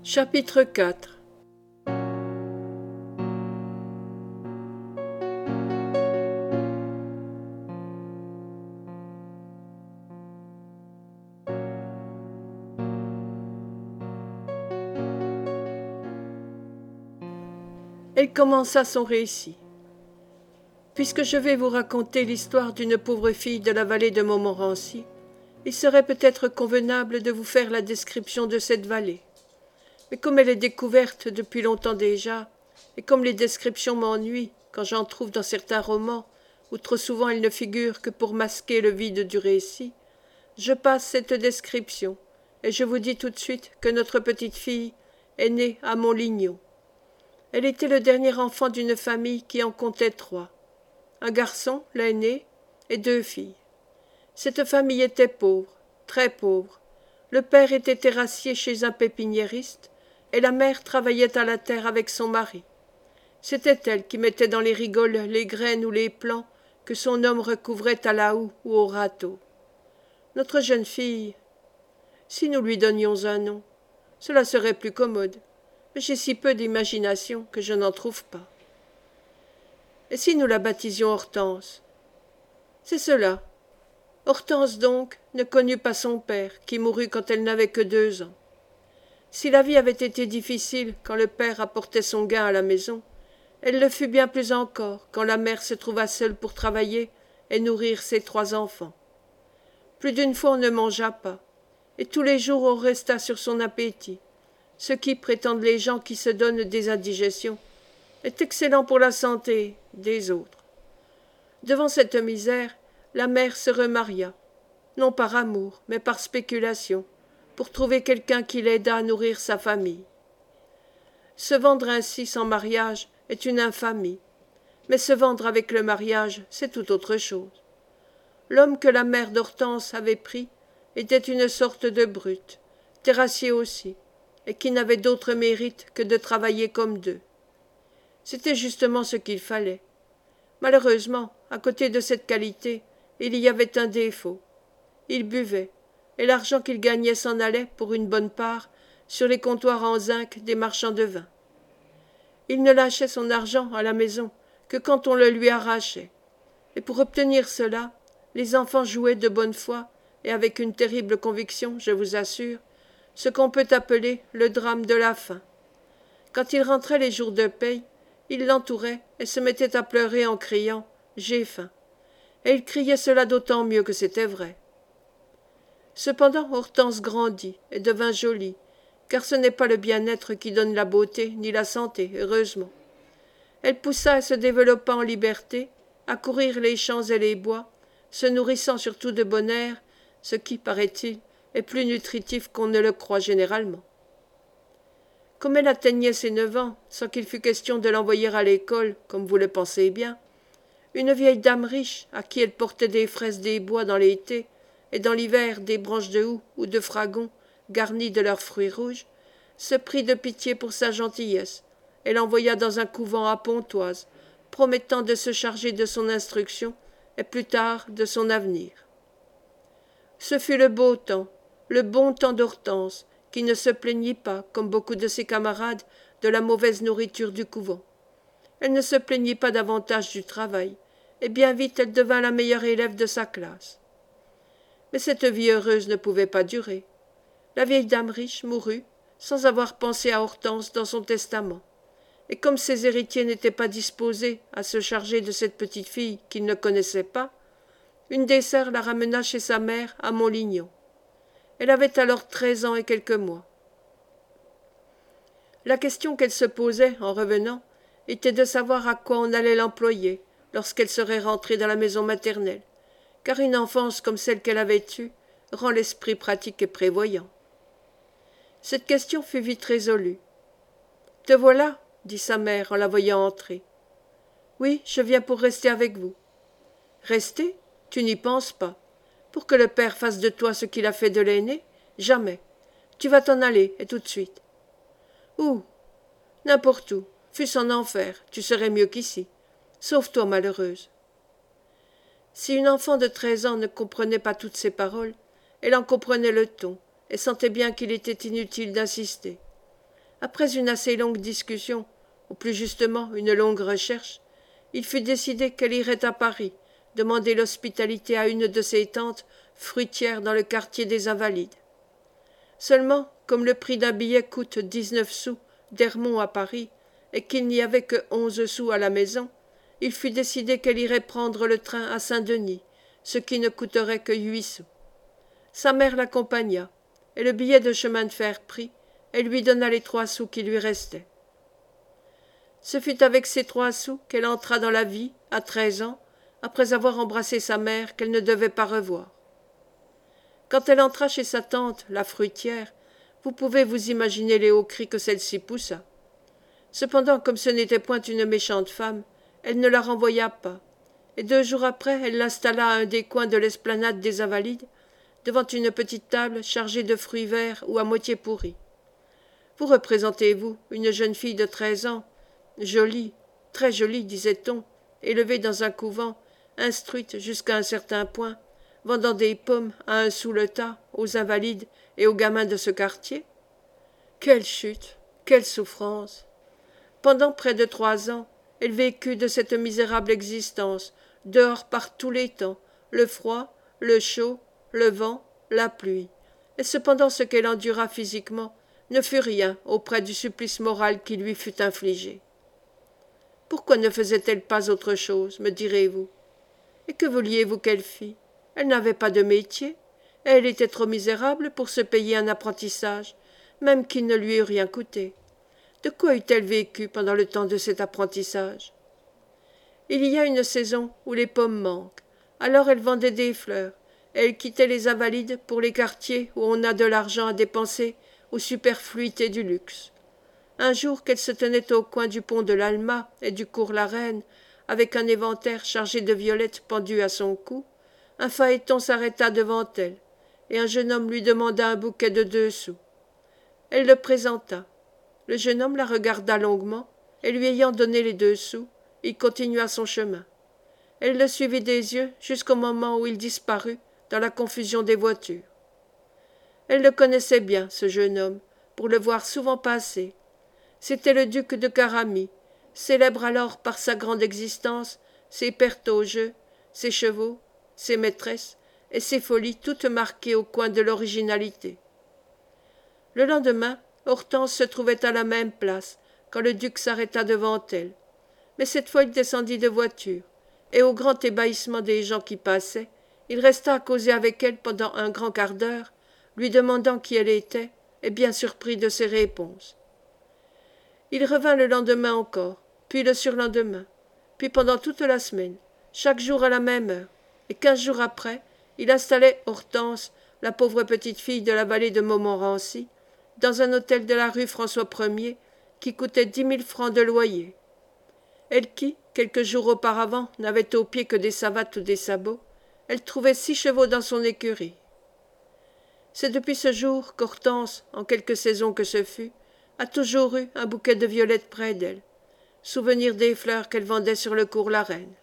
Chapitre 4. Elle commença son récit. Puisque je vais vous raconter l'histoire d'une pauvre fille de la vallée de Montmorency, il serait peut-être convenable de vous faire la description de cette vallée. Mais comme elle est découverte depuis longtemps déjà, et comme les descriptions m'ennuient quand j'en trouve dans certains romans, où trop souvent elles ne figurent que pour masquer le vide du récit, je passe cette description, et je vous dis tout de suite que notre petite fille est née à Montlignon. Elle était le dernier enfant d'une famille qui en comptait 3. Un garçon, l'aîné, et 2 filles. Cette famille était pauvre, très pauvre. Le père était terrassier chez un pépiniériste, et la mère travaillait à la terre avec son mari. C'était elle qui mettait dans les rigoles les graines ou les plants que son homme recouvrait à la houe ou au râteau. Notre jeune fille, si nous lui donnions un nom, cela serait plus commode, mais j'ai si peu d'imagination que je n'en trouve pas. Et si nous la baptisions Hortense? C'est cela. Hortense, donc, ne connut pas son père, qui mourut quand elle n'avait que 2 ans. Si la vie avait été difficile quand le père apportait son gain à la maison, elle le fut bien plus encore quand la mère se trouva seule pour travailler et nourrir ses 3 enfants. Plus d'une fois on ne mangea pas, et tous les jours on resta sur son appétit, ce qui, prétendent les gens qui se donnent des indigestions, est excellent pour la santé des autres. Devant cette misère, la mère se remaria, non par amour, mais par spéculation, pour trouver quelqu'un qui l'aidât à nourrir sa famille. Se vendre ainsi sans mariage est une infamie, mais se vendre avec le mariage, c'est tout autre chose. L'homme que la mère d'Hortense avait pris était une sorte de brute, terrassier aussi, et qui n'avait d'autre mérite que de travailler comme 2. C'était justement ce qu'il fallait. Malheureusement, à côté de cette qualité, il y avait un défaut. Il buvait, et l'argent qu'il gagnait s'en allait, pour une bonne part, sur les comptoirs en zinc des marchands de vin. Il ne lâchait son argent à la maison que quand on le lui arrachait, et pour obtenir cela, les enfants jouaient de bonne foi, et avec une terrible conviction, je vous assure, ce qu'on peut appeler le drame de la faim. Quand il rentrait les jours de paye, il l'entourait et se mettait à pleurer en criant « J'ai faim ». Et il criait cela d'autant mieux que c'était vrai. Cependant Hortense grandit et devint jolie, car ce n'est pas le bien-être qui donne la beauté ni la santé, heureusement. Elle poussa et se développa en liberté, à courir les champs et les bois, se nourrissant surtout de bon air, ce qui, paraît-il, est plus nutritif qu'on ne le croit généralement. Comme elle atteignait ses 9 ans, sans qu'il fût question de l'envoyer à l'école, comme vous le pensez bien, une vieille dame riche, à qui elle portait des fraises des bois dans l'été, et dans l'hiver des branches de houx ou de fragon garnies de leurs fruits rouges, se prit de pitié pour sa gentillesse, et l'envoya dans un couvent à Pontoise, promettant de se charger de son instruction, et plus tard de son avenir. Ce fut le beau temps, le bon temps d'Hortense, qui ne se plaignit pas, comme beaucoup de ses camarades, de la mauvaise nourriture du couvent. Elle ne se plaignit pas davantage du travail, et bien vite elle devint la meilleure élève de sa classe. Mais cette vie heureuse ne pouvait pas durer. La vieille dame riche mourut, sans avoir pensé à Hortense dans son testament, et comme ses héritiers n'étaient pas disposés à se charger de cette petite fille qu'ils ne connaissaient pas, une des sœurs la ramena chez sa mère à Montlignon. Elle avait alors 13 ans et quelques mois. La question qu'elle se posait, en revenant, était de savoir à quoi on allait l'employer lorsqu'elle serait rentrée dans la maison maternelle, car une enfance comme celle qu'elle avait eue rend l'esprit pratique et prévoyant. Cette question fut vite résolue. « Te voilà » dit sa mère en la voyant entrer. « Oui, je viens pour rester avec vous. »« Rester ? Tu n'y penses pas. Pour que le père fasse de toi ce qu'il a fait de l'aîné ? Jamais. Tu vas t'en aller, et tout de suite. »« Où ? N'importe où. Fût-ce en enfer, tu serais mieux qu'ici. Sauve-toi, malheureuse. » Si une enfant de 13 ans ne comprenait pas toutes ces paroles, elle en comprenait le ton, et sentait bien qu'il était inutile d'insister. Après une assez longue discussion, ou plus justement une longue recherche, il fut décidé qu'elle irait à Paris, demander l'hospitalité à une de ses tantes, fruitière dans le quartier des Invalides. Seulement, comme le prix d'un billet coûte 19 sous d'Hermont à Paris, et qu'il n'y avait que 11 sous à la maison, il fut décidé qu'elle irait prendre le train à Saint-Denis, ce qui ne coûterait que 8 sous. Sa mère l'accompagna, et le billet de chemin de fer pris, elle lui donna les 3 sous qui lui restaient. Ce fut avec ces 3 sous qu'elle entra dans la vie, à 13 ans, après avoir embrassé sa mère qu'elle ne devait pas revoir. Quand elle entra chez sa tante, la fruitière, vous pouvez vous imaginer les hauts cris que celle-ci poussa. Cependant, comme ce n'était point une méchante femme, elle ne la renvoya pas, et 2 jours après, elle l'installa à un des coins de l'esplanade des Invalides, devant une petite table chargée de fruits verts ou à moitié pourris. Vous représentez-vous une jeune fille de 13 ans, jolie, très jolie, disait-on, élevée dans un couvent, instruite jusqu'à un certain point, vendant des pommes à 1 sou le tas aux invalides et aux gamins de ce quartier? Quelle chute, quelle souffrance! Pendant près de 3 ans, elle vécut de cette misérable existence, dehors par tous les temps, le froid, le chaud, le vent, la pluie, et cependant ce qu'elle endura physiquement ne fut rien auprès du supplice moral qui lui fut infligé. Pourquoi ne faisait-elle pas autre chose, me direz-vous? Et que vouliez-vous qu'elle fît? Elle n'avait pas de métier, et elle était trop misérable pour se payer un apprentissage, même qu'il ne lui eût rien coûté. De quoi eût-elle vécu pendant le temps de cet apprentissage? Il y a une saison où les pommes manquent, alors elle vendait des fleurs, et elle quittait les Invalides pour les quartiers où on a de l'argent à dépenser aux superfluités du luxe. Un jour qu'elle se tenait au coin du pont de l'Alma et du cours la Reine, avec un éventaire chargé de violettes pendu à son cou, un phaéton s'arrêta devant elle, et un jeune homme lui demanda un bouquet de 2 sous. Elle le présenta. Le jeune homme la regarda longuement, et lui ayant donné les 2 sous, il continua son chemin. Elle le suivit des yeux jusqu'au moment où il disparut dans la confusion des voitures. Elle le connaissait bien, ce jeune homme, pour le voir souvent passer. C'était le duc de Caramie, célèbre alors par sa grande existence, ses pertes au jeu, ses chevaux, ses maîtresses et ses folies toutes marquées au coin de l'originalité. Le lendemain, Hortense se trouvait à la même place, quand le duc s'arrêta devant elle. Mais cette fois il descendit de voiture, et au grand ébahissement des gens qui passaient, il resta à causer avec elle pendant un grand quart d'heure, lui demandant qui elle était, et bien surpris de ses réponses. Il revint le lendemain encore, puis le surlendemain, puis pendant toute la semaine, chaque jour à la même heure, et 15 jours après, il installait Hortense, la pauvre petite fille de la vallée de Montmorency, dans un hôtel de la rue François Ier, qui coûtait 10 000 francs de loyer. Elle qui, quelques jours auparavant, n'avait aux pieds que des savates ou des sabots, elle trouvait 6 chevaux dans son écurie. C'est depuis ce jour qu'Hortense, en quelque saison que ce fût, a toujours eu un bouquet de violettes près d'elle, souvenir des fleurs qu'elle vendait sur le cours la Reine.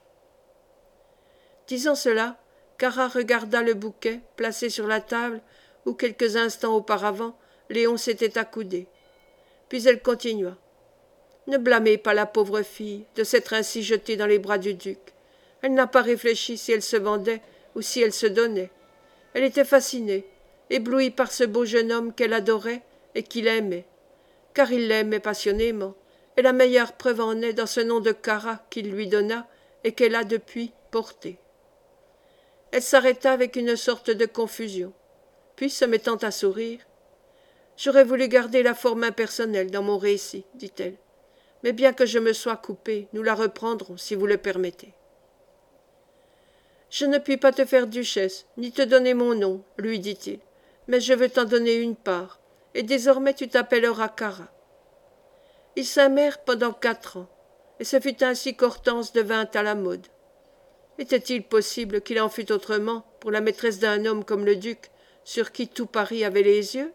Disant cela, Cara regarda le bouquet placé sur la table où quelques instants auparavant Léon s'était accoudé. Puis elle continua. Ne blâmez pas la pauvre fille de s'être ainsi jetée dans les bras du duc. Elle n'a pas réfléchi si elle se vendait ou si elle se donnait. Elle était fascinée, éblouie par ce beau jeune homme qu'elle adorait et qu'il aimait. Car il l'aimait passionnément, et la meilleure preuve en est dans ce nom de Cara qu'il lui donna et qu'elle a depuis porté. Elle s'arrêta avec une sorte de confusion, puis se mettant à sourire. « J'aurais voulu garder la forme impersonnelle dans mon récit, dit-elle, mais bien que je me sois coupée, nous la reprendrons, si vous le permettez. » « Je ne puis pas te faire duchesse, ni te donner mon nom, lui dit-il, mais je veux t'en donner une part, et désormais tu t'appelleras Cara. » Ils s'aimèrent pendant 4 ans, et ce fut ainsi qu'Hortense devint à la mode. Était-il possible qu'il en fût autrement pour la maîtresse d'un homme comme le duc, sur qui tout Paris avait les yeux?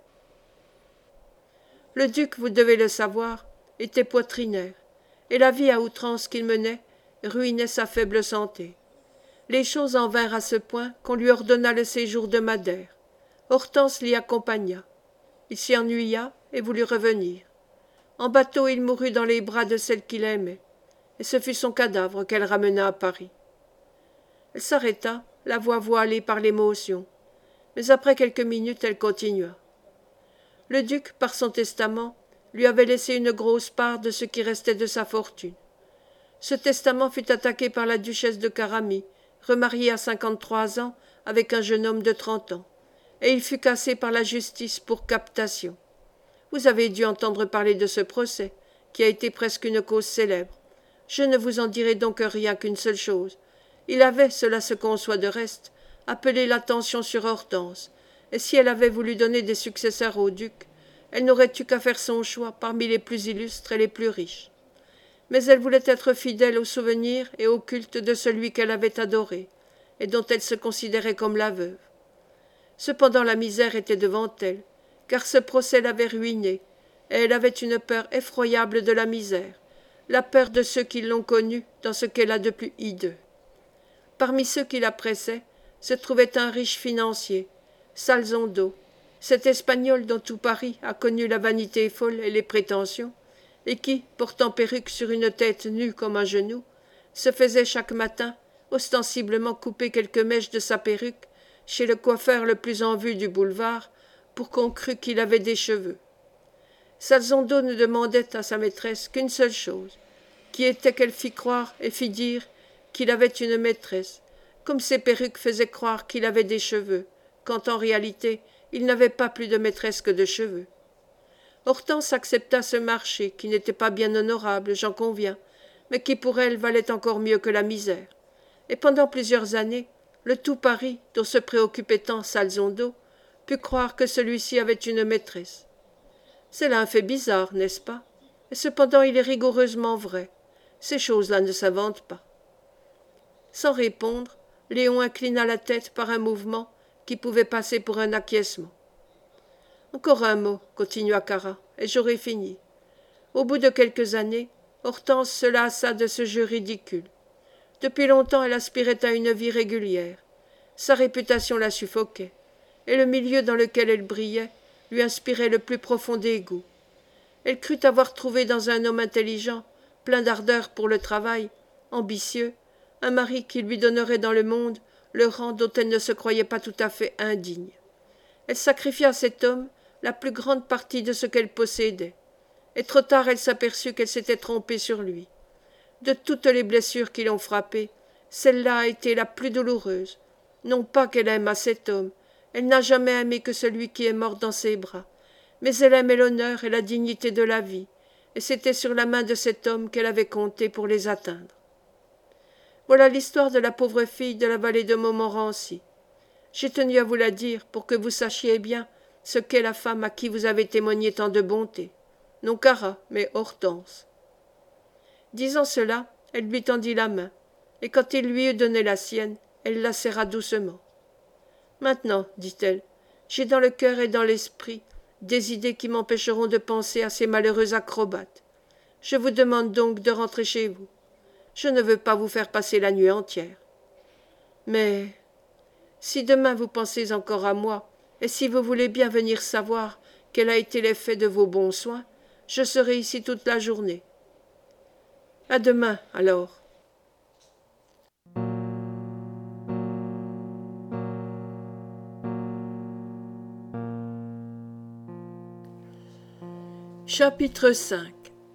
Le duc, vous devez le savoir, était poitrinaire, et la vie à outrance qu'il menait ruinait sa faible santé. Les choses en vinrent à ce point qu'on lui ordonna le séjour de Madère. Hortense l'y accompagna. Il s'y ennuya et voulut revenir. En bateau, il mourut dans les bras de celle qu'il aimait, et ce fut son cadavre qu'elle ramena à Paris. Elle s'arrêta, la voix voilée par l'émotion, mais après quelques minutes elle continua. Le duc, par son testament, lui avait laissé une grosse part de ce qui restait de sa fortune. Ce testament fut attaqué par la duchesse de Caramie, remariée à 53 ans avec un jeune homme de 30 ans, et il fut cassé par la justice pour captation. Vous avez dû entendre parler de ce procès, qui a été presque une cause célèbre. Je ne vous en dirai donc rien qu'une seule chose. Il avait, cela se conçoit de reste, appelé l'attention sur Hortense, et si elle avait voulu donner des successeurs au duc, elle n'aurait eu qu'à faire son choix parmi les plus illustres et les plus riches. Mais elle voulait être fidèle au souvenir et au culte de celui qu'elle avait adoré, et dont elle se considérait comme la veuve. Cependant la misère était devant elle, car ce procès l'avait ruinée, et elle avait une peur effroyable de la misère, la peur de ceux qui l'ont connue dans ce qu'elle a de plus hideux. Parmi ceux qui la pressaient se trouvait un riche financier, Salzondo, cet Espagnol dont tout Paris a connu la vanité folle et les prétentions, et qui, portant perruque sur une tête nue comme un genou, se faisait chaque matin ostensiblement couper quelques mèches de sa perruque chez le coiffeur le plus en vue du boulevard, pour qu'on crût qu'il avait des cheveux. Salzondo ne demandait à sa maîtresse qu'une seule chose, qui était qu'elle fît croire et fît dire qu'il avait une maîtresse, comme ses perruques faisaient croire qu'il avait des cheveux, quand en réalité il n'avait pas plus de maîtresse que de cheveux. Hortense accepta ce marché, qui n'était pas bien honorable, j'en conviens, mais qui pour elle valait encore mieux que la misère. Et pendant plusieurs années, le tout Paris, dont se préoccupait tant Salzondo, put croire que celui-ci avait une maîtresse. C'est là un fait bizarre, n'est-ce pas? Et cependant il est rigoureusement vrai. Ces choses-là ne s'inventent pas. Sans répondre, Léon inclina la tête par un mouvement qui pouvait passer pour un acquiescement. Encore un mot, continua Cara, et j'aurai fini. Au bout de quelques années, Hortense se lassa de ce jeu ridicule. Depuis longtemps, elle aspirait à une vie régulière. Sa réputation la suffoquait, et le milieu dans lequel elle brillait lui inspirait le plus profond dégoût. Elle crut avoir trouvé dans un homme intelligent, plein d'ardeur pour le travail, ambitieux, un mari qui lui donnerait dans le monde le rang dont elle ne se croyait pas tout à fait indigne. Elle sacrifia à cet homme la plus grande partie de ce qu'elle possédait, et trop tard elle s'aperçut qu'elle s'était trompée sur lui. De toutes les blessures qui l'ont frappée, celle-là a été la plus douloureuse. Non pas qu'elle aimât cet homme, elle n'a jamais aimé que celui qui est mort dans ses bras, mais elle aimait l'honneur et la dignité de la vie, et c'était sur la main de cet homme qu'elle avait compté pour les atteindre. Voilà l'histoire de la pauvre fille de la vallée de Montmorency. J'ai tenu à vous la dire pour que vous sachiez bien ce qu'est la femme à qui vous avez témoigné tant de bonté. Non Cara, mais Hortense. Disant cela, elle lui tendit la main, et quand il lui eut donné la sienne, elle la serra doucement. Maintenant, dit-elle, j'ai dans le cœur et dans l'esprit des idées qui m'empêcheront de penser à ces malheureux acrobates. Je vous demande donc de rentrer chez vous. Je ne veux pas vous faire passer la nuit entière. Mais si demain vous pensez encore à moi, et si vous voulez bien venir savoir quel a été l'effet de vos bons soins, je serai ici toute la journée. À demain, alors. Chapitre 5.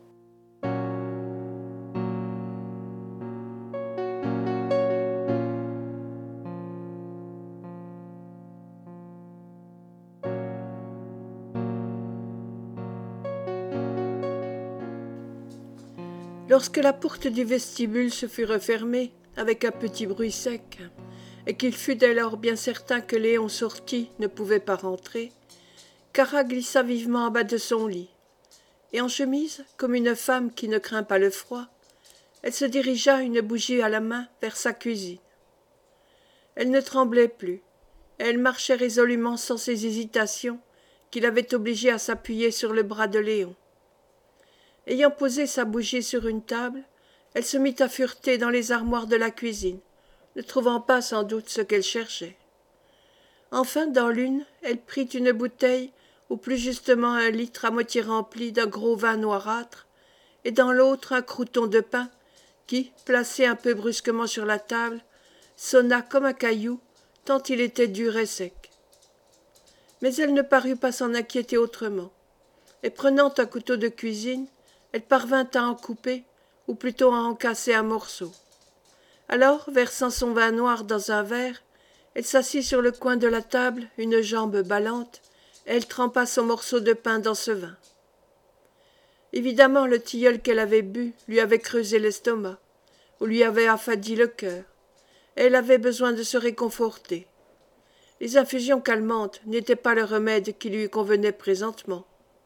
Lorsque la porte du vestibule se fut refermée, avec un petit bruit sec, et qu'il fut dès lors bien certain que Léon sorti ne pouvait pas rentrer, Cara glissa vivement en bas de son lit, et en chemise, comme une femme qui ne craint pas le froid, elle se dirigea, une bougie à la main, vers sa cuisine. Elle ne tremblait plus, et elle marchait résolument sans ces hésitations qui l'avaient obligée à s'appuyer sur le bras de Léon. Ayant posé sa bougie sur une table, elle se mit à fureter dans les armoires de la cuisine, ne trouvant pas sans doute ce qu'elle cherchait. Enfin, dans l'une, elle prit une bouteille ou plus justement 1 litre à moitié rempli d'un gros vin noirâtre, et dans l'autre un croûton de pain qui, placé un peu brusquement sur la table, sonna comme un caillou, tant il était dur et sec. Mais elle ne parut pas s'en inquiéter autrement, et prenant un couteau de cuisine, elle parvint à en couper, ou plutôt à en casser un morceau. Alors, versant son vin noir dans un verre, elle s'assit sur le coin de la table, une jambe ballante, et elle trempa son morceau de pain dans ce vin. Évidemment, le tilleul qu'elle avait bu lui avait creusé l'estomac, ou lui avait affadi le cœur, et elle avait besoin de se réconforter. Les infusions calmantes n'étaient pas le remède qui lui convenait présentement.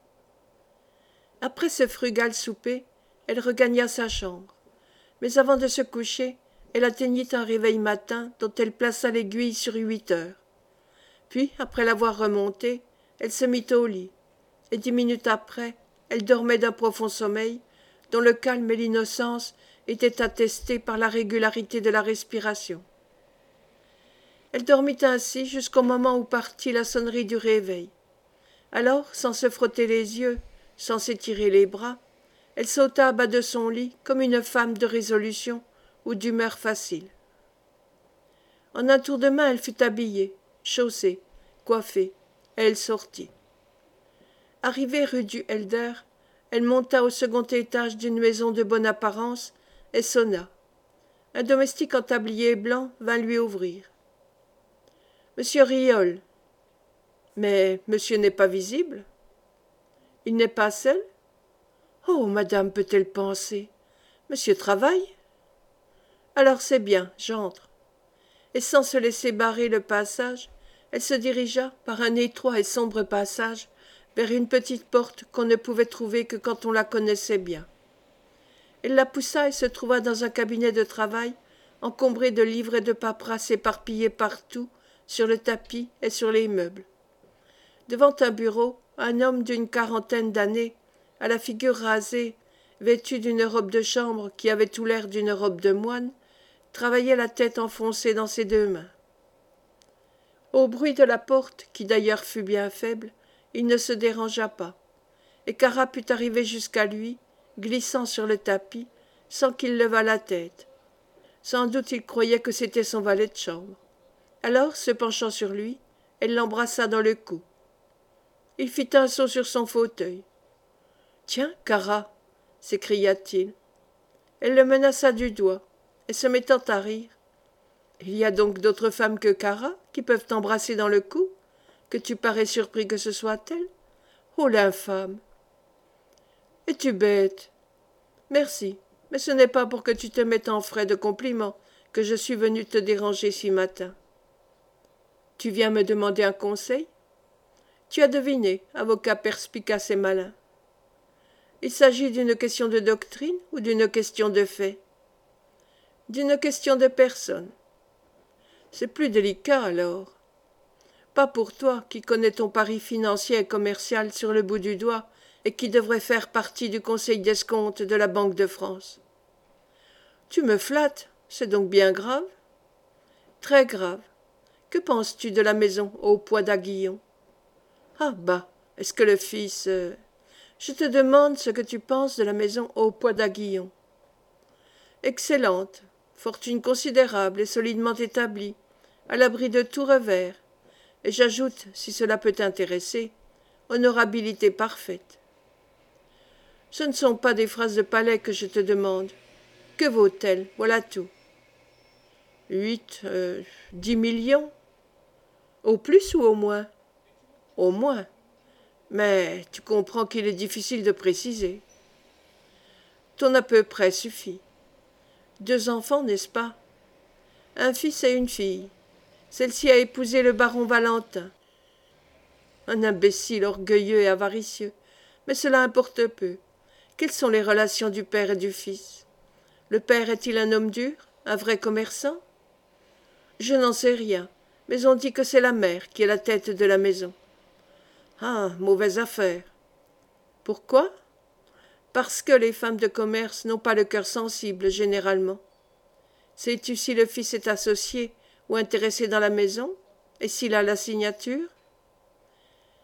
Après ce frugal souper, elle regagna sa chambre, mais avant de se coucher, elle atteignit un réveil matin dont elle plaça l'aiguille sur 8 heures. Puis, après l'avoir remonté, elle se mit au lit, et 10 minutes après, elle dormait d'un profond sommeil, dont le calme et l'innocence étaient attestés par la régularité de la respiration. Elle dormit ainsi jusqu'au moment où partit la sonnerie du réveil. Alors, sans se frotter les yeux, sans s'étirer les bras, elle sauta à bas de son lit comme une femme de résolution ou d'humeur facile. En un tour de main, elle fut habillée, chaussée, coiffée, et elle sortit. Arrivée rue du Helder, elle monta au second étage d'une maison de bonne apparence et sonna. Un domestique en tablier blanc vint lui ouvrir. « Monsieur Riol. »« Mais monsieur n'est pas visible. »« Il n'est pas seul ?»« Oh, madame peut-elle penser. Monsieur travaille. » »« Alors c'est bien, j'entre. » Et sans se laisser barrer le passage, elle se dirigea, par un étroit et sombre passage, vers une petite porte qu'on ne pouvait trouver que quand on la connaissait bien. Elle la poussa et se trouva dans un cabinet de travail, encombré de livres et de paperasses éparpillés partout, sur le tapis et sur les meubles. Devant un bureau, un homme d'une 40aine d'années, à la figure rasée, vêtu d'une robe de chambre qui avait tout l'air d'une robe de moine, travaillait la tête enfoncée dans ses 2 mains. Au bruit de la porte, qui d'ailleurs fut bien faible, il ne se dérangea pas, et Cara put arriver jusqu'à lui, glissant sur le tapis, sans qu'il levât la tête. Sans doute il croyait que c'était son valet de chambre. Alors, se penchant sur lui, elle l'embrassa dans le cou. Il fit un saut sur son fauteuil. « Tiens, Cara !» s'écria-t-il. Elle le menaça du doigt, et se mettant à rire. « Il y a donc d'autres femmes que Cara qui peuvent t'embrasser dans le cou, que tu parais surpris que ce soit elle? Oh, l'infâme! Es-tu bête? Merci, mais ce n'est pas pour que tu te mettes en frais de compliments que je suis venu te déranger si matin. Tu viens me demander un conseil? Tu as deviné, avocat perspicace et malin. Il s'agit d'une question de doctrine ou d'une question de fait? D'une question de personne. C'est plus délicat alors. Pas pour toi, qui connais ton pari financier et commercial sur le bout du doigt et qui devrait faire partie du conseil d'escompte de la Banque de France. Tu me flattes, c'est donc bien grave? Très grave. Que penses-tu de la maison au Pois d'Aguillon? Ah bah, est-ce que le fils... Je te demande ce que tu penses de la maison au Pois d'Aguillon. Excellente, fortune considérable et solidement établie, à l'abri de tout revers, et j'ajoute, si cela peut t'intéresser, honorabilité parfaite. Ce ne sont pas des phrases de palais que je te demande. Que vaut-elle? Voilà tout. 10 millions? Au plus ou au moins? Au moins. Mais tu comprends qu'il est difficile de préciser. Ton à peu près suffit. 2 enfants, n'est-ce pas? Un fils et une fille. Celle-ci a épousé le baron Valentin. Un imbécile orgueilleux et avaricieux. Mais cela importe peu. Quelles sont les relations du père et du fils? Le père est-il un homme dur, un vrai commerçant? Je n'en sais rien, mais on dit que c'est la mère qui est la tête de la maison. Ah, mauvaise affaire. Pourquoi? Parce que les femmes de commerce n'ont pas le cœur sensible, généralement. Sais-tu si le fils est associé ou intéressé dans la maison, et s'il a la signature?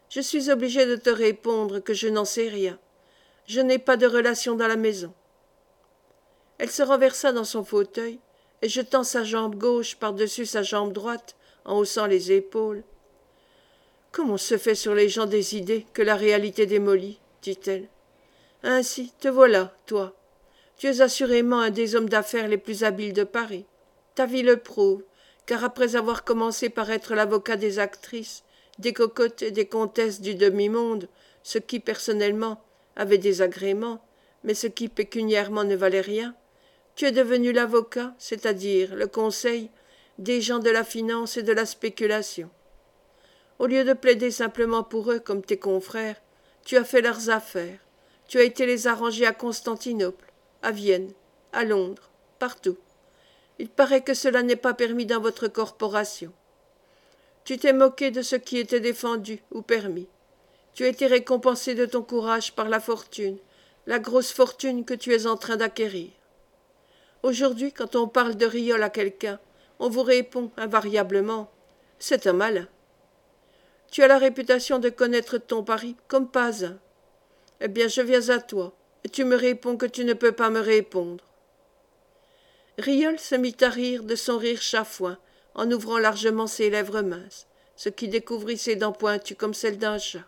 Je suis obligé de te répondre que je n'en sais rien. Je n'ai pas de relation dans la maison. » Elle se renversa dans son fauteuil et jetant sa jambe gauche par-dessus sa jambe droite, en haussant les épaules. « Comme on se fait sur les gens des idées que la réalité démolit, dit-elle. Ainsi, te voilà, toi. Tu es assurément un des hommes d'affaires les plus habiles de Paris. Ta vie le prouve, car après avoir commencé par être l'avocat des actrices, des cocottes et des comtesses du demi-monde, ce qui, personnellement, avait des agréments, mais ce qui pécuniairement ne valait rien, tu es devenu l'avocat, c'est-à-dire le conseil, des gens de la finance et de la spéculation. Au lieu de plaider simplement pour eux comme tes confrères, tu as fait leurs affaires, tu as été les arranger à Constantinople, à Vienne, à Londres, partout. Il paraît que cela n'est pas permis dans votre corporation. Tu t'es moqué de ce qui était défendu ou permis. Tu as été récompensé de ton courage par la fortune, la grosse fortune que tu es en train d'acquérir. Aujourd'hui, quand on parle de Riol à quelqu'un, on vous répond invariablement « C'est un malin ». Tu as la réputation de connaître ton pari comme pas un. Eh bien, je viens à toi, et tu me réponds que tu ne peux pas me répondre. Riol se mit à rire de son rire chafouin, en ouvrant largement ses lèvres minces, ce qui découvrit ses dents pointues comme celles d'un chat.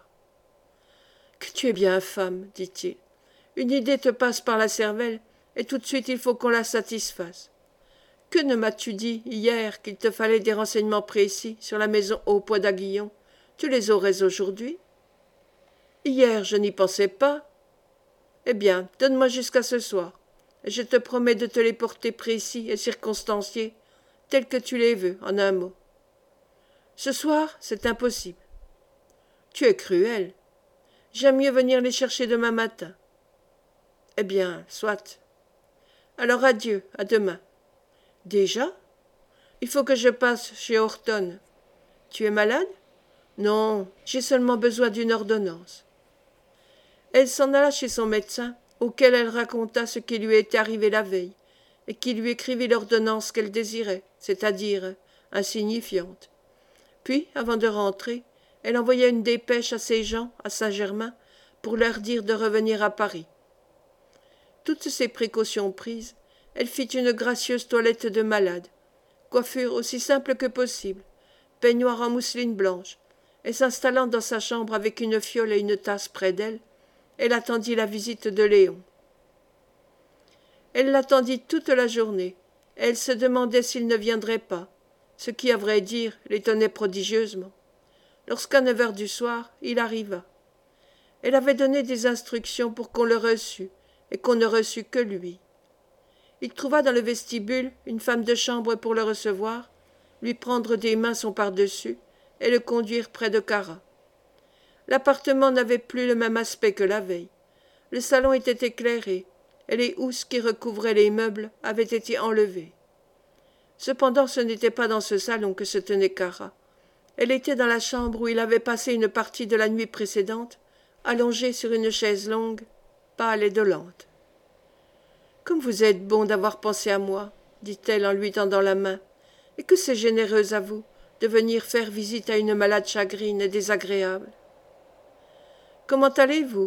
« Que tu es bien infâme, dit-il. Une idée te passe par la cervelle, et tout de suite il faut qu'on la satisfasse. Que ne m'as-tu dit hier qu'il te fallait des renseignements précis sur la maison au Poix d'Aguillon? Tu les aurais aujourd'hui? » « Hier, je n'y pensais pas. » « Eh bien, donne-moi jusqu'à ce soir, et je te promets de te les porter précis et circonstanciés, tels que tu les veux, en un mot. »« Ce soir, c'est impossible. »« Tu es cruel. J'aime mieux venir les chercher demain matin. »« Eh bien, soit. Alors adieu, à demain. »« Déjà? Il faut que je passe chez Horton. »« Tu es malade? »« Non, j'ai seulement besoin d'une ordonnance. » Elle s'en alla chez son médecin, auquel elle raconta ce qui lui était arrivé la veille, et qui lui écrivit l'ordonnance qu'elle désirait, c'est-à-dire insignifiante. Puis, avant de rentrer, elle envoya une dépêche à ses gens, à Saint-Germain, pour leur dire de revenir à Paris. Toutes ces précautions prises, elle fit une gracieuse toilette de malade, coiffure aussi simple que possible, peignoir en mousseline blanche, et s'installant dans sa chambre avec une fiole et une tasse près d'elle, elle attendit la visite de Léon. Elle l'attendit toute la journée, et elle se demandait s'il ne viendrait pas, ce qui, à vrai dire, l'étonnait prodigieusement. Lorsqu'à 9 heures du soir, il arriva. Elle avait donné des instructions pour qu'on le reçût, et qu'on ne reçût que lui. Il trouva dans le vestibule une femme de chambre pour le recevoir, lui prendre des mains son pardessus, et le conduire près de Cara. L'appartement n'avait plus le même aspect que la veille. Le salon était éclairé, et les housses qui recouvraient les meubles avaient été enlevées. Cependant, ce n'était pas dans ce salon que se tenait Cara. Elle était dans la chambre où il avait passé une partie de la nuit précédente, allongée sur une chaise longue, pâle et dolente. « Comme vous êtes bon d'avoir pensé à moi, » dit-elle en lui tendant la main, « et que c'est généreuse à vous de venir faire visite à une malade chagrine et désagréable. » « Comment allez-vous ? » ?»«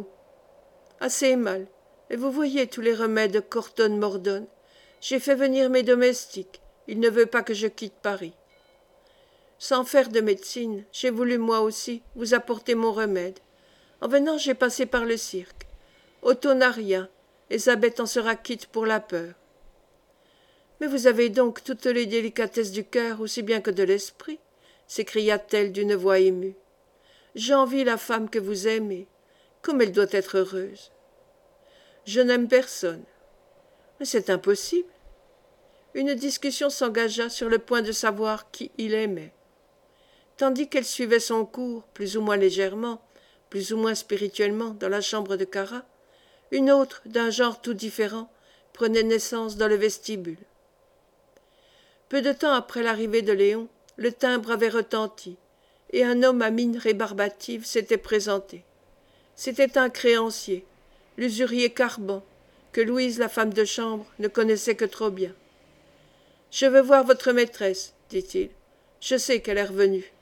Assez mal. Et vous voyez tous les remèdes qu'Horton m'ordonne. J'ai fait venir mes domestiques. Il ne veut pas que je quitte Paris. Sans faire de médecine, j'ai voulu moi aussi vous apporter mon remède. En venant, j'ai passé par le cirque. Otto n'a rien. Elisabeth en sera quitte pour la peur. Mais vous avez donc toutes les délicatesses du cœur aussi bien que de l'esprit, s'écria-t-elle d'une voix émue. J'envie la femme que vous aimez. Comme elle doit être heureuse. Je n'aime personne. Mais c'est impossible. Une discussion s'engagea sur le point de savoir qui il aimait. Tandis qu'elle suivait son cours, plus ou moins légèrement, plus ou moins spirituellement, dans la chambre de Cara, une autre, d'un genre tout différent, prenait naissance dans le vestibule. Peu de temps après l'arrivée de Léon, le timbre avait retenti, et un homme à mine rébarbative s'était présenté. C'était un créancier, l'usurier Carbon, que Louise, la femme de chambre, ne connaissait que trop bien. « Je veux voir votre maîtresse, dit-il. Je sais qu'elle est revenue.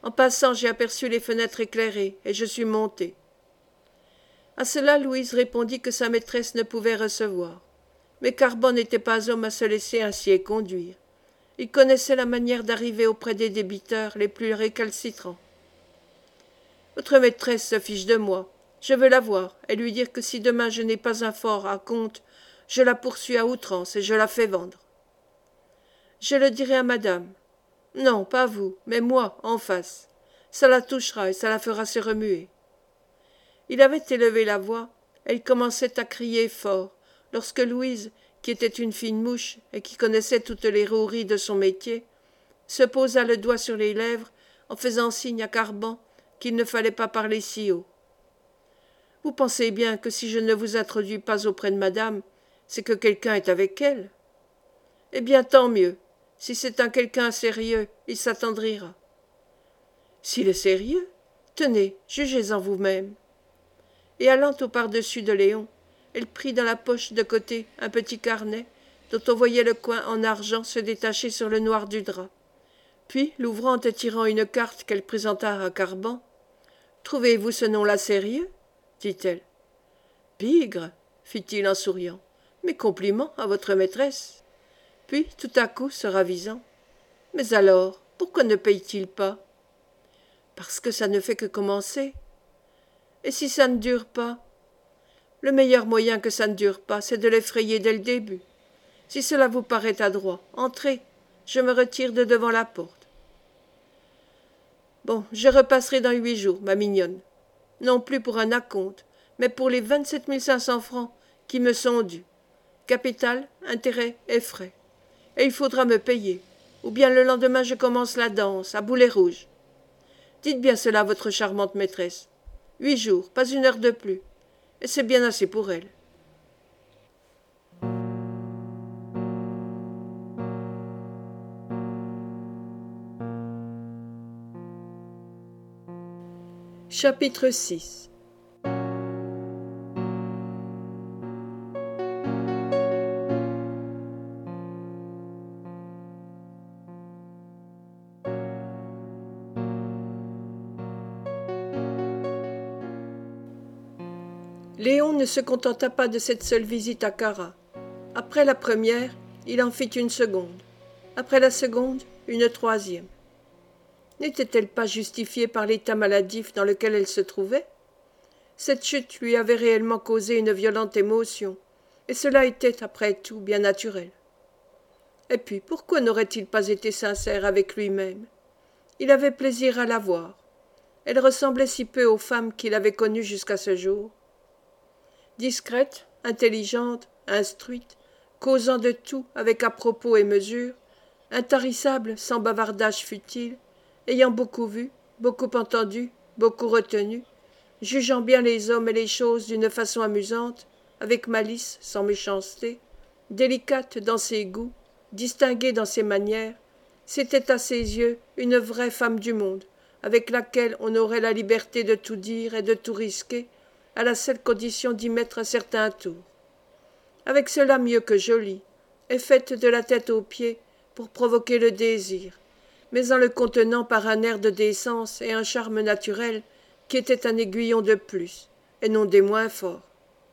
En passant, j'ai aperçu les fenêtres éclairées, et je suis montée. » À cela, Louise répondit que sa maîtresse ne pouvait recevoir. Mais Carbon n'était pas homme à se laisser ainsi éconduire. Il connaissait la manière d'arriver auprès des débiteurs les plus récalcitrants. « Votre maîtresse se fiche de moi. Je veux la voir et lui dire que si demain je n'ai pas un fort à compte, je la poursuis à outrance et je la fais vendre. »« Je le dirai à madame. »« Non, pas vous, mais moi, en face. Ça la touchera et ça la fera se remuer. » Il avait élevé la voix, et il commençait à crier fort, lorsque Louise, qui était une fine mouche et qui connaissait toutes les roueries de son métier, se posa le doigt sur les lèvres en faisant signe à Carbon qu'il ne fallait pas parler si haut. « Vous pensez bien que si je ne vous introduis pas auprès de madame, c'est que quelqu'un est avec elle. Eh bien, tant mieux. Si c'est un quelqu'un sérieux, il s'attendrira. » « S'il est sérieux, tenez, jugez-en vous-même. » Et allant au par-dessus de Léon, elle prit dans la poche de côté un petit carnet dont on voyait le coin en argent se détacher sur le noir du drap. Puis, l'ouvrant et tirant une carte qu'elle présenta à Carbon, « Trouvez-vous ce nom-là sérieux ?» dit-elle. « Bigre, fit-il en souriant, mes compliments à votre maîtresse. » Puis, tout à coup, se ravisant, « Mais alors, pourquoi ne paye-t-il pas ?»« Parce que ça ne fait que commencer. Et si ça ne dure pas ? Le meilleur moyen que ça ne dure pas, c'est de l'effrayer dès le début. Si cela vous paraît adroit, entrez, je me retire de devant la porte. »« Bon, je repasserai dans 8 jours, ma mignonne. Non plus pour un acompte, mais pour les 27 500 francs qui me sont dus. Capital, intérêts et frais. Et il faudra me payer, ou bien le lendemain je commence la danse, à boulet rouge. Dites bien cela à votre charmante maîtresse. 8 jours, pas une heure de plus. Et c'est bien assez pour elle. Chapitre 6. Léon ne se contenta pas de cette seule visite à Cara. Après la première, il en fit une seconde. Après la seconde, une troisième. N'était-elle pas justifiée par l'état maladif dans lequel elle se trouvait ? Cette chute lui avait réellement causé une violente émotion, et cela était, après tout, bien naturel. Et puis, pourquoi n'aurait-il pas été sincère avec lui-même ? Il avait plaisir à la voir. Elle ressemblait si peu aux femmes qu'il avait connues jusqu'à ce jour. Discrète, intelligente, instruite, causant de tout avec à-propos et mesure, intarissable sans bavardage futile, ayant beaucoup vu, beaucoup entendu, beaucoup retenu, jugeant bien les hommes et les choses d'une façon amusante, avec malice, sans méchanceté, délicate dans ses goûts, distinguée dans ses manières, c'était à ses yeux une vraie femme du monde, avec laquelle on aurait la liberté de tout dire et de tout risquer, à la seule condition d'y mettre un certain tour. Avec cela mieux que jolie, et faite de la tête aux pieds pour provoquer le désir, mais en le contenant par un air de décence et un charme naturel qui était un aiguillon de plus, et non des moins forts.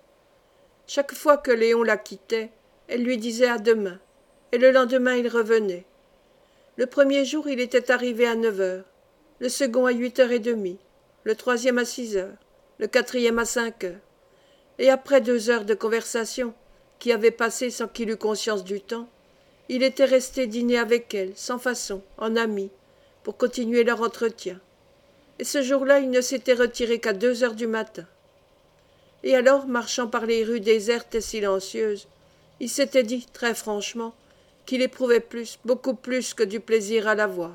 Chaque fois que Léon la quittait, elle lui disait à demain, et le lendemain il revenait. Le premier jour il était arrivé à 9 heures, le second à 8h30, le troisième à 6 heures, le quatrième à 5 heures, et après 2 heures de conversation, qui avaient passé sans qu'il eût conscience du temps, il était resté dîner avec elle, sans façon, en ami, pour continuer leur entretien. Et ce jour-là, il ne s'était retiré qu'à 2 heures du matin. Et alors, marchant par les rues désertes et silencieuses, il s'était dit, très franchement, qu'il éprouvait plus, beaucoup plus que du plaisir à la voir.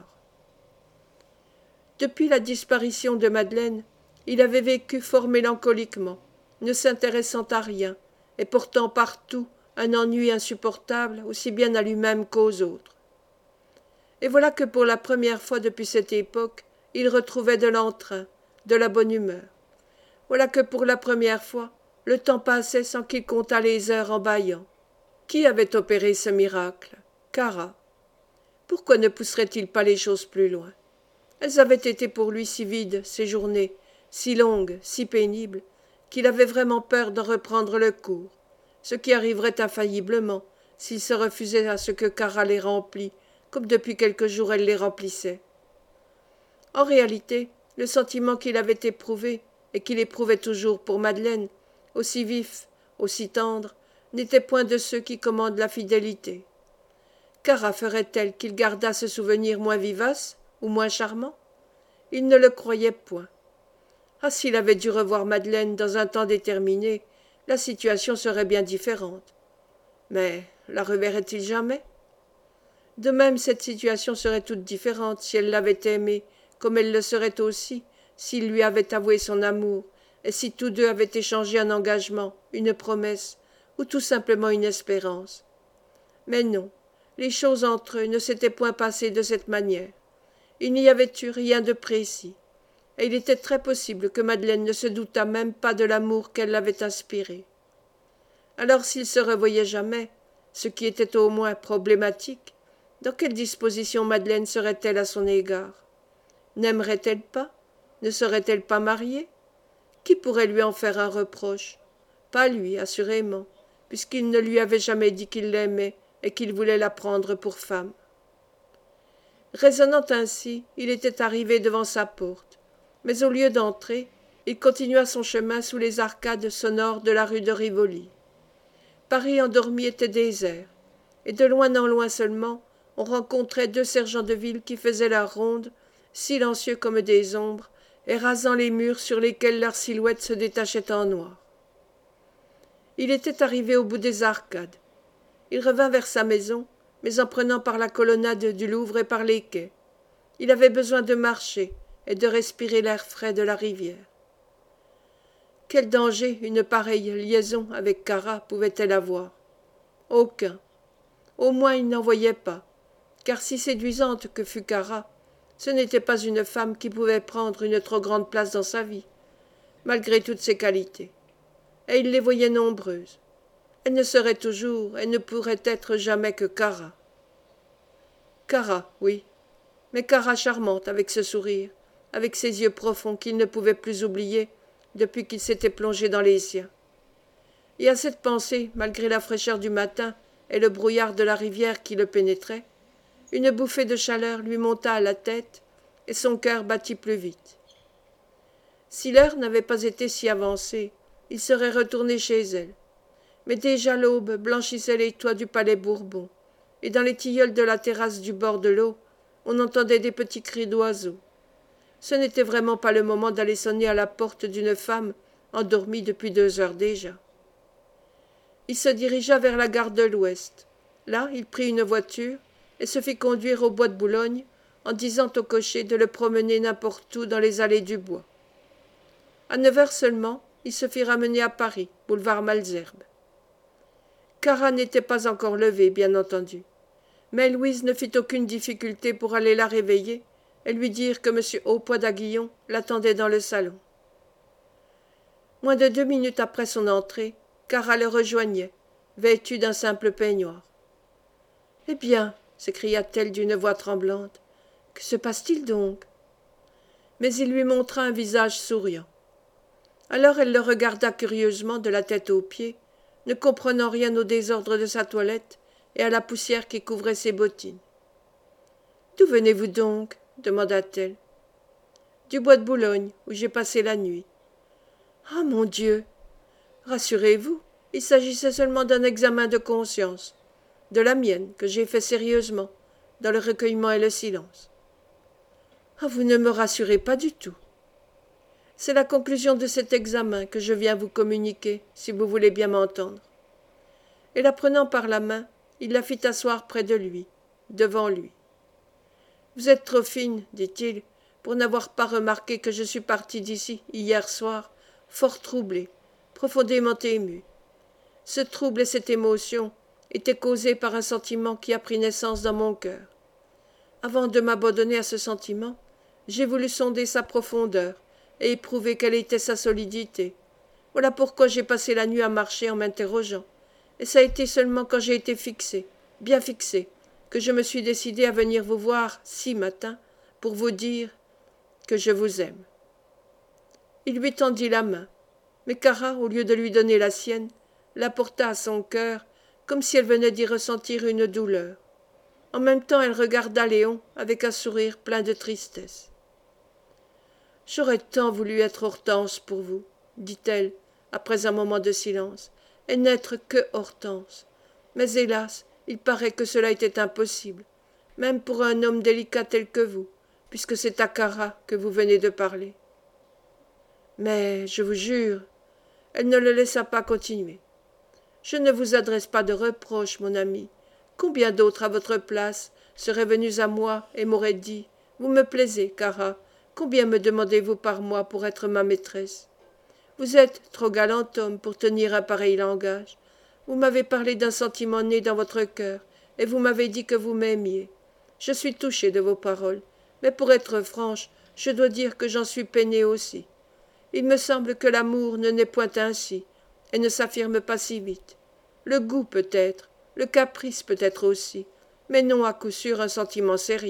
Depuis la disparition de Madeleine, il avait vécu fort mélancoliquement, ne s'intéressant à rien, et portant partout un ennui insupportable, aussi bien à lui-même qu'aux autres. Et voilà que pour la première fois depuis cette époque, il retrouvait de l'entrain, de la bonne humeur. Voilà que pour la première fois, le temps passait sans qu'il comptât les heures en bâillant. Qui avait opéré ce miracle ? Cara. Pourquoi ne pousserait-il pas les choses plus loin ? Elles avaient été pour lui si vides, ces journées, si longues, si pénibles, qu'il avait vraiment peur d'en reprendre le cours, ce qui arriverait infailliblement s'il se refusait à ce que Cara les remplît, comme depuis quelques jours elle les remplissait. En réalité, le sentiment qu'il avait éprouvé, et qu'il éprouvait toujours pour Madeleine, aussi vif, aussi tendre, n'était point de ceux qui commandent la fidélité. Cara ferait-elle qu'il gardât ce souvenir moins vivace ou moins charmant? Il ne le croyait point. Ah, s'il avait dû revoir Madeleine dans un temps déterminé, la situation serait bien différente. Mais la reverrait-il jamais? De même, cette situation serait toute différente si elle l'avait aimé, comme elle le serait aussi s'il lui avait avoué son amour, et si tous deux avaient échangé un engagement, une promesse, ou tout simplement une espérance. Mais non, les choses entre eux ne s'étaient point passées de cette manière. Il n'y avait eu rien de précis, et il était très possible que Madeleine ne se doutât même pas de l'amour qu'elle l'avait inspiré. Alors s'ils se revoyaient jamais, ce qui était au moins problématique, dans quelle disposition Madeleine serait-elle à son égard? N'aimerait-elle pas? Ne serait-elle pas mariée? Qui pourrait lui en faire un reproche? Pas lui, assurément, puisqu'il ne lui avait jamais dit qu'il l'aimait et qu'il voulait la prendre pour femme. Raisonnant ainsi, il était arrivé devant sa porte, mais au lieu d'entrer, il continua son chemin sous les arcades sonores de la rue de Rivoli. Paris endormi était désert, et de loin en loin seulement, on rencontrait deux sergents de ville qui faisaient leur ronde, silencieux comme des ombres, et rasant les murs sur lesquels leurs silhouettes se détachaient en noir. Il était arrivé au bout des arcades. Il revint vers sa maison, mais en prenant par la colonnade du Louvre et par les quais. Il avait besoin de marcher et de respirer l'air frais de la rivière. Quel danger une pareille liaison avec Cara pouvait-elle avoir? Aucun. Au moins il n'en voyait pas, car si séduisante que fût Cara, ce n'était pas une femme qui pouvait prendre une trop grande place dans sa vie, malgré toutes ses qualités. Et il les voyait nombreuses. Elle ne serait toujours, et ne pourrait être jamais que Cara. Cara, oui, mais Cara charmante avec ce sourire, avec ses yeux profonds qu'il ne pouvait plus oublier depuis qu'il s'était plongé dans les siens. Et à cette pensée, malgré la fraîcheur du matin et le brouillard de la rivière qui le pénétrait, une bouffée de chaleur lui monta à la tête et son cœur battit plus vite. Si l'heure n'avait pas été si avancée, il serait retourné chez elle. Mais déjà l'aube blanchissait les toits du palais Bourbon, et dans les tilleuls de la terrasse du bord de l'eau, on entendait des petits cris d'oiseaux. Ce n'était vraiment pas le moment d'aller sonner à la porte d'une femme endormie depuis 2 heures déjà. Il se dirigea vers la gare de l'Ouest. Là, il prit une voiture et se fit conduire au bois de Boulogne en disant au cocher de le promener n'importe où dans les allées du bois. À 9 heures seulement, il se fit ramener à Paris, boulevard Malesherbes. Cara n'était pas encore levée, bien entendu, mais Louise ne fit aucune difficulté pour aller la réveiller et lui dire que M. Haupoix d'Aguillon l'attendait dans le salon. Moins de 2 minutes après son entrée, Cara le rejoignait, vêtue d'un simple peignoir. « Eh bien, s'écria-t-elle d'une voix tremblante, que se passe-t-il donc ?» Mais il lui montra un visage souriant. Alors elle le regarda curieusement de la tête aux pieds, ne comprenant rien au désordre de sa toilette et à la poussière qui couvrait ses bottines. « D'où venez-vous donc ?» demanda-t-elle. « Du bois de Boulogne, où j'ai passé la nuit. »« Ah, mon Dieu ! Rassurez-vous, il s'agissait seulement d'un examen de conscience, de la mienne, que j'ai fait sérieusement, dans le recueillement et le silence. »« Ah, vous ne me rassurez pas du tout. C'est la conclusion de cet examen que je viens vous communiquer, si vous voulez bien m'entendre. » Et la prenant par la main, il la fit asseoir près de lui, devant lui. « Vous êtes trop fine, dit-il, pour n'avoir pas remarqué que je suis parti d'ici, hier soir, fort troublé, profondément ému. Ce trouble et cette émotion étaient causés par un sentiment qui a pris naissance dans mon cœur. Avant de m'abandonner à ce sentiment, j'ai voulu sonder sa profondeur et éprouver quelle était sa solidité. Voilà pourquoi j'ai passé la nuit à marcher en m'interrogeant, et ça a été seulement quand j'ai été fixé, bien fixé, que je me suis décidé à venir vous voir si matin pour vous dire que je vous aime. Il lui tendit la main, mais Cara, au lieu de lui donner la sienne, la porta à son cœur, comme si elle venait d'y ressentir une douleur. En même temps, elle regarda Léon avec un sourire plein de tristesse. « J'aurais tant voulu être Hortense pour vous, dit-elle, après un moment de silence, et n'être que Hortense. Mais hélas, il paraît que cela était impossible, même pour un homme délicat tel que vous, puisque c'est à Cara que vous venez de parler. Mais, je vous jure, elle ne le laissa pas continuer. Je ne vous adresse pas de reproches, mon ami. Combien d'autres à votre place seraient venus à moi et m'auraient dit « Vous me plaisez, Cara, combien me demandez-vous par mois pour être ma maîtresse? Vous êtes trop galant homme pour tenir un pareil langage. Vous m'avez parlé d'un sentiment né dans votre cœur, et vous m'avez dit que vous m'aimiez. Je suis touchée de vos paroles, mais pour être franche, je dois dire que j'en suis peinée aussi. Il me semble que l'amour ne naît point ainsi, et ne s'affirme pas si vite. Le goût peut-être, le caprice peut-être aussi, mais non à coup sûr un sentiment sérieux. »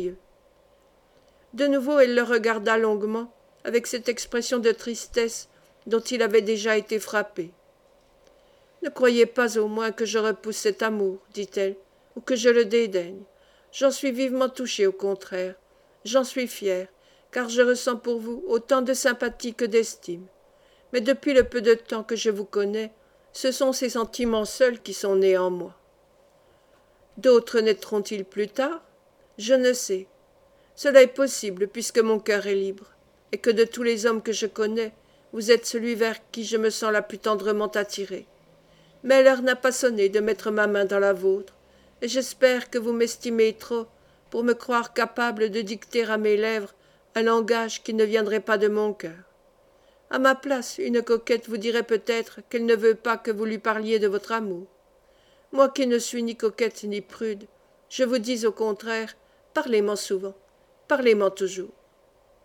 De nouveau elle le regarda longuement, avec cette expression de tristesse dont il avait déjà été frappé. « Ne croyez pas au moins que je repousse cet amour, dit-elle, ou que je le dédaigne. J'en suis vivement touchée, au contraire. J'en suis fière, car je ressens pour vous autant de sympathie que d'estime. Mais depuis le peu de temps que je vous connais, ce sont ces sentiments seuls qui sont nés en moi. D'autres naîtront-ils plus tard? Je ne sais. Cela est possible, puisque mon cœur est libre, et que de tous les hommes que je connais, vous êtes celui vers qui je me sens la plus tendrement attirée. Mais l'heure n'a pas sonné de mettre ma main dans la vôtre, et j'espère que vous m'estimez trop pour me croire capable de dicter à mes lèvres un langage qui ne viendrait pas de mon cœur. À ma place, une coquette vous dirait peut-être qu'elle ne veut pas que vous lui parliez de votre amour. Moi qui ne suis ni coquette ni prude, je vous dis au contraire, parlez-m'en souvent, parlez-m'en toujours. »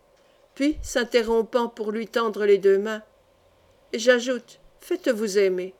Puis, s'interrompant pour lui tendre les deux mains, « Et j'ajoute, faites-vous aimer.